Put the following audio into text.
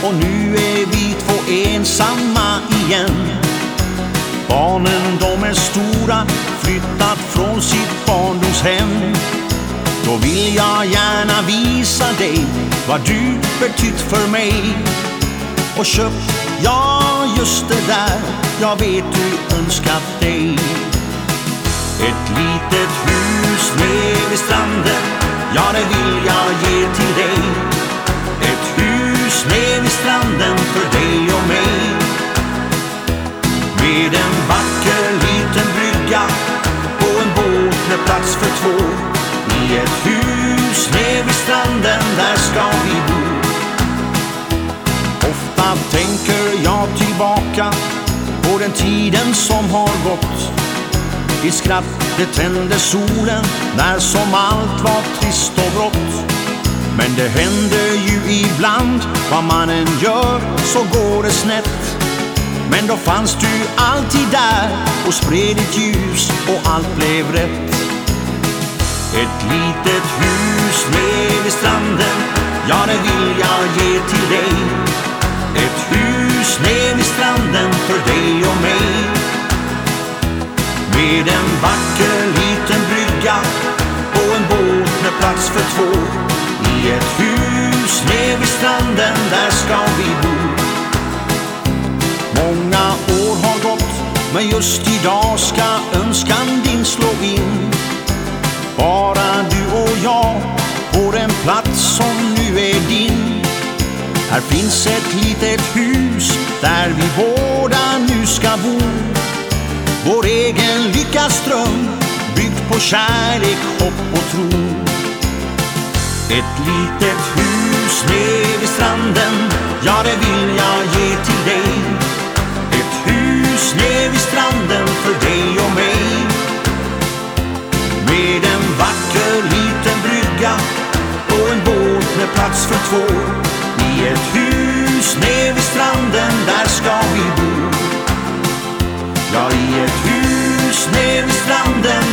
och nu är vi två ensamma igen. Barnen de är stora, flyttat från sitt barndomshem. Då vill jag gärna visa dig vad du betytt för mig. Och köpt, ja just det där, jag vet du önskat dig. Ett litet hus nere vid stranden, ja det vill jag ge till dig. Ett hus nere vid stranden för dig och mig. Med en vacker liten brygga på en båt med plats för två. I ett hus nere vid stranden, där ska vi bo. Ofta tänker jag tillbaka på den tiden som har gått. I skratt det tände solen när som allt var trist och brått. Men det händer ju ibland, vad man än gör så går det snett. Men då fanns du alltid där och spred ditt ljus och allt blev rätt. Ett litet hus nere vid stranden, ja det vill jag ge till dig. Ett hus nere vid stranden för dig och mig. Med en vacker liten brygga på en båt med plats för två. I ett hus nere vid stranden, där ska vi bo. Många år har gått, men just idag ska önskan din slå in. Bara du och jag på den plats som nu är din. Här finns ett litet hus där vi båda nu ska bo. Vår egen lyckas dröm, byggd på kärlek, hopp och tro. Ett litet hus nere vid stranden, ja det vill jag ge till dig. Ett hus nere vid stranden för dig och mig. Med en vacker liten brygga och en båt med plats för två. I ett hus nere vid stranden, där ska vi bo. Ja, i ett hus nere vid stranden,